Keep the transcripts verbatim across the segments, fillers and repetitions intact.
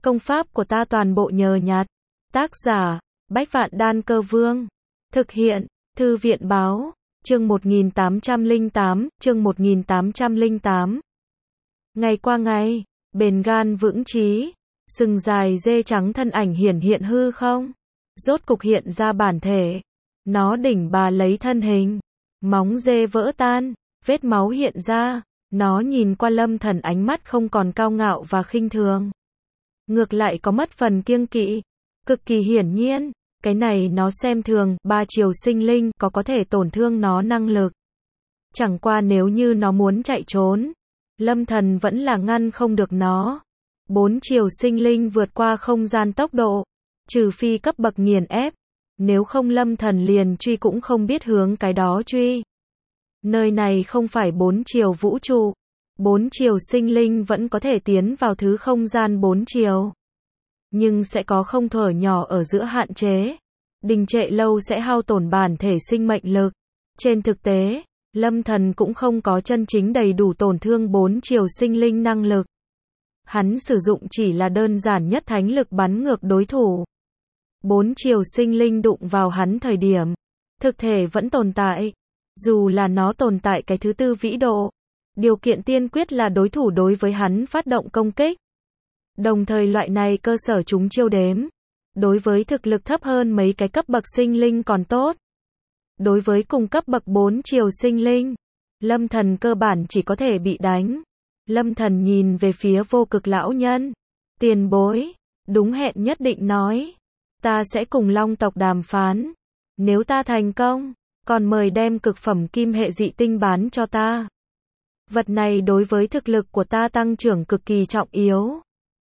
Công pháp của ta toàn bộ nhờ nhặt. Tác giả, Bách Vạn Đan Cơ Vương. Thực hiện, Thư viện Báo. Chương một nghìn tám trăm lẻ tám, chương một nghìn tám trăm lẻ tám. Ngày qua ngày, bền gan vững chí, sừng dài dê trắng thân ảnh hiển hiện hư không. Rốt cục hiện ra bản thể. Nó đỉnh bà lấy thân hình. Móng dê vỡ tan, vết máu hiện ra. Nó nhìn qua Lâm Thần ánh mắt không còn cao ngạo và khinh thường. Ngược lại có mất phần kiêng kỵ. Cực kỳ hiển nhiên, cái này nó xem thường, ba chiều sinh linh có có thể tổn thương nó năng lực. Chẳng qua nếu như nó muốn chạy trốn, Lâm Thần vẫn là ngăn không được nó. Bốn chiều sinh linh vượt qua không gian tốc độ, trừ phi cấp bậc nghiền ép, nếu không Lâm Thần liền truy cũng không biết hướng cái đó truy. Nơi này không phải bốn chiều vũ trụ, bốn chiều sinh linh vẫn có thể tiến vào thứ không gian bốn chiều. Nhưng sẽ có không thở nhỏ ở giữa hạn chế. Đình trệ lâu sẽ hao tổn bản thể sinh mệnh lực. Trên thực tế, Lâm Thần cũng không có chân chính đầy đủ tổn thương bốn chiều sinh linh năng lực. Hắn sử dụng chỉ là đơn giản nhất thánh lực bắn ngược đối thủ. Bốn chiều sinh linh đụng vào hắn thời điểm, thực thể vẫn tồn tại. Dù là nó tồn tại cái thứ tư vĩ độ, điều kiện tiên quyết là đối thủ đối với hắn phát động công kích. Đồng thời loại này cơ sở chúng chiêu đếm. Đối với thực lực thấp hơn mấy cái cấp bậc sinh linh còn tốt. Đối với cùng cấp bậc bốn chiều sinh linh, Lâm Thần cơ bản chỉ có thể bị đánh. Lâm Thần nhìn về phía Vô Cực lão nhân. Tiền bối, đúng hẹn nhất định nói. Ta sẽ cùng Long tộc đàm phán. Nếu ta thành công, còn mời đem cực phẩm kim hệ dị tinh bán cho ta. Vật này đối với thực lực của ta tăng trưởng cực kỳ trọng yếu.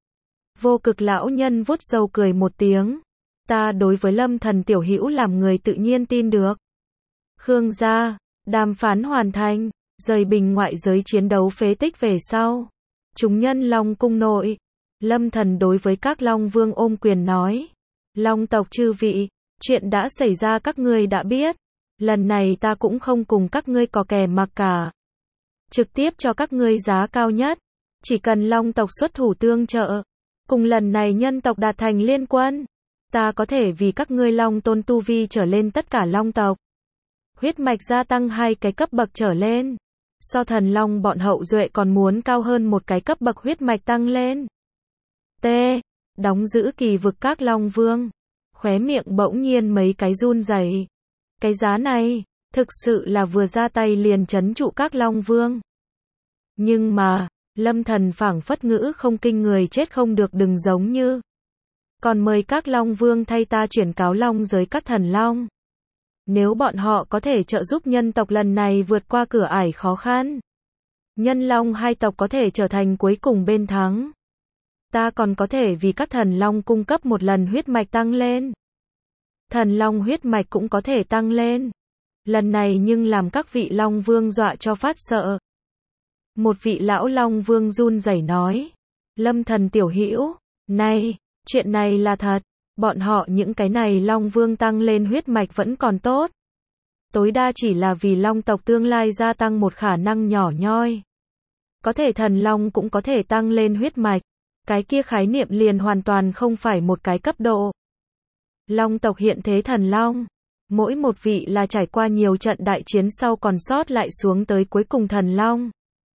Vô Cực lão nhân vuốt râu cười một tiếng. Ta đối với Lâm Thần tiểu hữu làm người tự nhiên tin được. Khương gia, đàm phán hoàn thành, rời bình ngoại giới chiến đấu phế tích về sau. Chúng nhân Long cung nội, Lâm Thần đối với các Long vương ôm quyền nói. Long tộc chư vị, chuyện đã xảy ra các ngươi đã biết. Lần này ta cũng không cùng các ngươi có kè mặc cả. Trực tiếp cho các ngươi giá cao nhất. Chỉ cần Long tộc xuất thủ tương trợ. Cùng lần này nhân tộc đạt thành liên quân. Ta có thể vì các ngươi Long tôn tu vi trở lên tất cả Long tộc. Huyết mạch gia tăng hai cái cấp bậc trở lên. So thần Long bọn hậu duệ còn muốn cao hơn một cái cấp bậc huyết mạch tăng lên. T. Đóng giữ kỳ vực các Long vương. Khóe miệng bỗng nhiên mấy cái run rẩy. Cái giá này, thực sự là vừa ra tay liền trấn trụ các Long vương. Nhưng mà, Lâm Thần phảng phất ngữ không kinh người chết không được đừng giống như. Còn mời các Long vương thay ta chuyển cáo Long giới các thần Long. Nếu bọn họ có thể trợ giúp nhân tộc lần này vượt qua cửa ải khó khăn. Nhân Long hai tộc có thể trở thành cuối cùng bên thắng. Ta còn có thể vì các thần Long cung cấp một lần huyết mạch tăng lên. Thần Long huyết mạch cũng có thể tăng lên. Lần này nhưng làm các vị Long vương dọa cho phát sợ. Một vị lão Long vương run rẩy nói. Lâm Thần tiểu hữu, này, chuyện này là thật. Bọn họ những cái này Long vương tăng lên huyết mạch vẫn còn tốt. Tối đa chỉ là vì Long tộc tương lai gia tăng một khả năng nhỏ nhoi. Có thể thần Long cũng có thể tăng lên huyết mạch. Cái kia khái niệm liền hoàn toàn không phải một cái cấp độ. Long tộc hiện thế thần Long. Mỗi một vị là trải qua nhiều trận đại chiến sau còn sót lại xuống tới cuối cùng thần Long.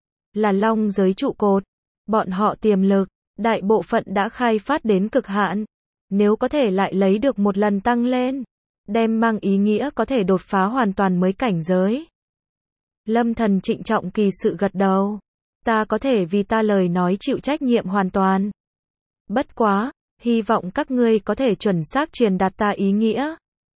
Là Long giới trụ cột. Bọn họ tiềm lực, đại bộ phận đã khai phát đến cực hạn. Nếu có thể lại lấy được một lần tăng lên, đem mang ý nghĩa có thể đột phá hoàn toàn mới cảnh giới. Lâm Thần trịnh trọng kỳ sự gật đầu. Ta có thể vì ta lời nói chịu trách nhiệm hoàn toàn. Bất quá, hy vọng các ngươi có thể chuẩn xác truyền đạt ta ý nghĩa.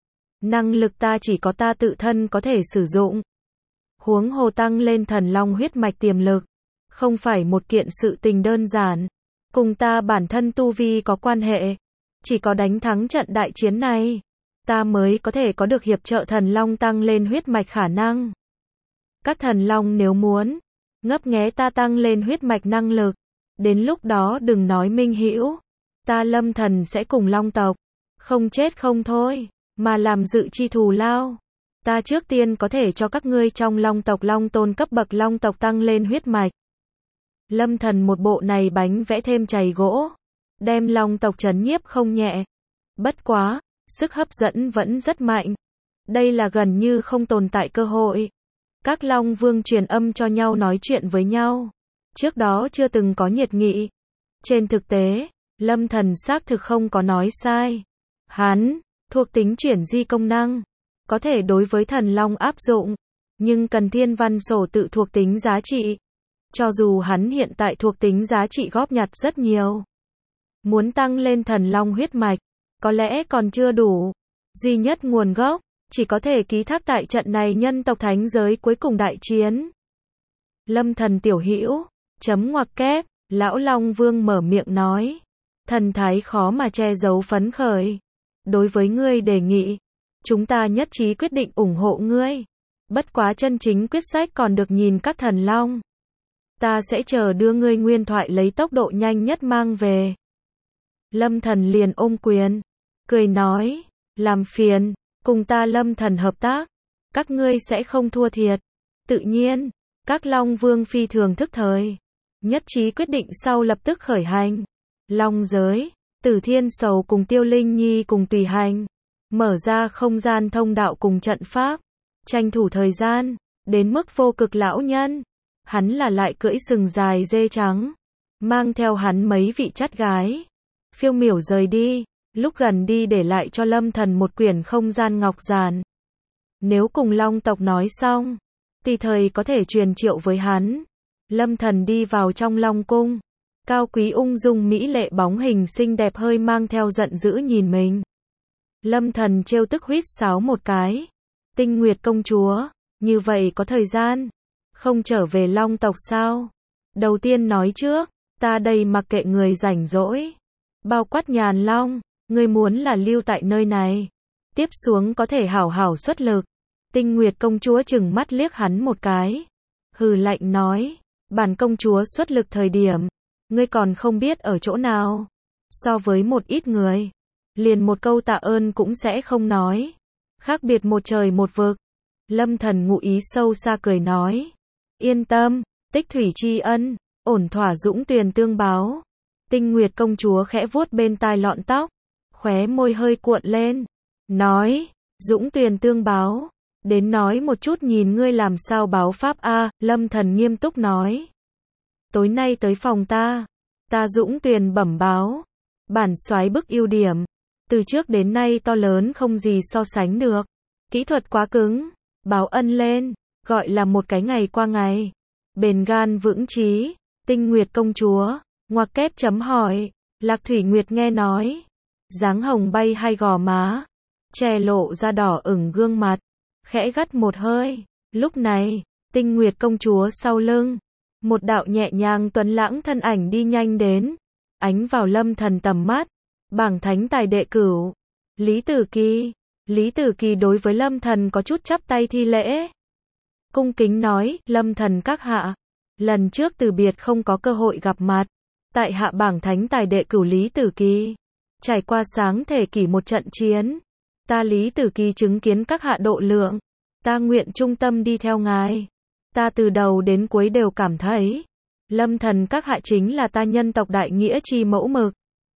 Năng lực ta chỉ có ta tự thân có thể sử dụng. Huống hồ tăng lên thần Long huyết mạch tiềm lực. Không phải một kiện sự tình đơn giản. Cùng ta bản thân tu vi có quan hệ. Chỉ có đánh thắng trận đại chiến này, ta mới có thể có được hiệp trợ thần Long tăng lên huyết mạch khả năng. Các thần Long nếu muốn ngấp nghé ta tăng lên huyết mạch năng lực, đến lúc đó đừng nói minh hữu, ta Lâm Thần sẽ cùng Long tộc, không chết không thôi, mà làm dự chi thù lao. Ta trước tiên có thể cho các ngươi trong Long tộc Long tôn cấp bậc Long tộc tăng lên huyết mạch. Lâm Thần một bộ này bánh vẽ thêm chày gỗ. đem Long tộc trấn nhiếp không nhẹ. Bất quá, sức hấp dẫn vẫn rất mạnh. Đây là gần như không tồn tại cơ hội. Các Long Vương truyền âm cho nhau nói chuyện với nhau. Trước đó chưa từng có nhiệt nghị. Trên thực tế, Lâm Thần xác thực không có nói sai. Hắn, thuộc tính chuyển di công năng, có thể đối với thần Long áp dụng, nhưng cần thiên văn sổ tự thuộc tính giá trị. Cho dù hắn hiện tại thuộc tính giá trị góp nhặt rất nhiều. Muốn tăng lên thần Long huyết mạch, có lẽ còn chưa đủ. Duy nhất nguồn gốc, chỉ có thể ký thác tại trận này nhân tộc thánh giới cuối cùng đại chiến. Lâm Thần tiểu hữu, chấm ngoặc kép, lão Long Vương mở miệng nói. Thần thái khó mà che giấu phấn khởi. Đối với ngươi đề nghị, chúng ta nhất trí quyết định ủng hộ ngươi. Bất quá chân chính quyết sách còn được nhìn các thần Long. Ta sẽ chờ đưa ngươi nguyên thoại lấy tốc độ nhanh nhất mang về. Lâm Thần liền ôm quyền, cười nói, làm phiền, cùng ta Lâm Thần hợp tác, các ngươi sẽ không thua thiệt. Tự nhiên, các Long Vương phi thường thức thời, nhất trí quyết định sau lập tức khởi hành. Long giới, Tử Thiên Sầu cùng Tiêu Linh Nhi cùng tùy hành, mở ra không gian thông đạo cùng trận pháp, tranh thủ thời gian, đến mức vô cực lão nhân. Hắn là lại cưỡi sừng dài dê trắng, mang theo hắn mấy vị chắt gái. Phiêu miểu rời đi, lúc gần đi để lại cho Lâm Thần một quyển không gian ngọc giản. Nếu cùng Long tộc nói xong, tùy thời có thể truyền triệu với hắn. Lâm Thần đi vào trong Long cung, cao quý ung dung mỹ lệ bóng hình xinh đẹp hơi mang theo giận dữ nhìn mình. Lâm Thần trêu tức huýt sáo một cái. Tinh Nguyệt công chúa, như vậy có thời gian không trở về Long tộc sao? Đầu tiên nói trước, ta đây mặc kệ người rảnh rỗi, bao quát Nhàn Long, ngươi muốn là lưu tại nơi này, tiếp xuống có thể hảo hảo xuất lực. Tinh Nguyệt công chúa chừng mắt liếc hắn một cái, hừ lạnh nói, bản công chúa xuất lực thời điểm, ngươi còn không biết ở chỗ nào. So với một ít người, liền một câu tạ ơn cũng sẽ không nói, khác biệt một trời một vực. Lâm Thần ngụ ý sâu xa cười nói, yên tâm, tích thủy tri ân, ổn thỏa dũng tuyền tương báo. Tinh Nguyệt công chúa khẽ vuốt bên tai lọn tóc, khóe môi hơi cuộn lên, nói, dũng tuyền tương báo, đến nói một chút nhìn ngươi làm sao báo pháp a. Lâm Thần nghiêm túc nói, tối nay tới phòng ta, ta dũng tuyền bẩm báo, bản soái bức ưu điểm, từ trước đến nay to lớn không gì so sánh được, kỹ thuật quá cứng, báo ân lên, gọi là một cái ngày qua ngày, bền gan vững chí. Tinh Nguyệt công chúa, ngoặc kép chấm hỏi, Lạc Thủy Nguyệt nghe nói, dáng hồng bay hai gò má, che lộ ra đỏ ửng gương mặt, khẽ gắt một hơi. Lúc này, Tinh Nguyệt công chúa sau lưng, một đạo nhẹ nhàng tuấn lãng thân ảnh đi nhanh đến, ánh vào Lâm Thần tầm mắt. Bảng thánh tài đệ cửu, Lý Tử Kỳ. Lý Tử Kỳ đối với Lâm Thần có chút chắp tay thi lễ, cung kính nói, Lâm Thần các hạ, lần trước từ biệt không có cơ hội gặp mặt, tại hạ bảng thánh tài đệ cửu Lý Tử Kỳ, trải qua sáng thể kỷ một trận chiến, ta Lý Tử Kỳ chứng kiến các hạ độ lượng, ta nguyện trung tâm đi theo ngài, ta từ đầu đến cuối đều cảm thấy, Lâm Thần các hạ chính là ta nhân tộc đại nghĩa chi mẫu mực.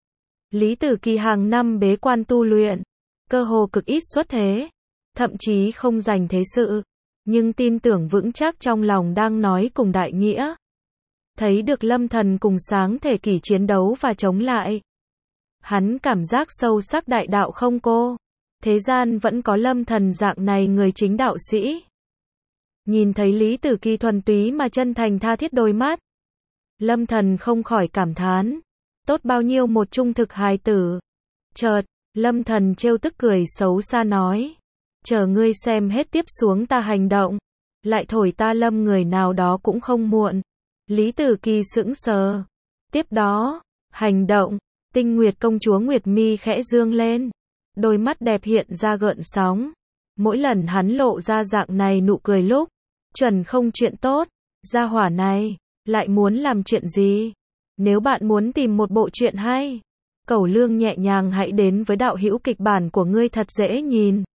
Lý Tử Kỳ hàng năm bế quan tu luyện, cơ hồ cực ít xuất thế, thậm chí không dành thế sự, nhưng tin tưởng vững chắc trong lòng đang nói cùng đại nghĩa. Thấy được Lâm Thần cùng sáng thể kỷ chiến đấu và chống lại, hắn cảm giác sâu sắc đại đạo không cô, thế gian vẫn có Lâm Thần dạng này người chính đạo sĩ. Nhìn thấy Lý Tử Kỳ thuần túy mà chân thành tha thiết đôi mắt, Lâm Thần không khỏi cảm thán, tốt bao nhiêu một trung thực hài tử. Chợt, Lâm Thần trêu tức cười xấu xa nói, chờ ngươi xem hết tiếp xuống ta hành động, lại thổi ta lâm người nào đó cũng không muộn. Lý Tử Kỳ sững sờ. Tiếp đó, hành động, Tinh Nguyệt công chúa Nguyệt mi khẽ dương lên, đôi mắt đẹp hiện ra gợn sóng. Mỗi lần hắn lộ ra dạng này nụ cười lúc, chuẩn không chuyện tốt, gia hỏa này, lại muốn làm chuyện gì? Nếu bạn muốn tìm một bộ truyện hay, Cẩu Lương nhẹ nhàng hãy đến với đạo hữu kịch bản của ngươi thật dễ nhìn.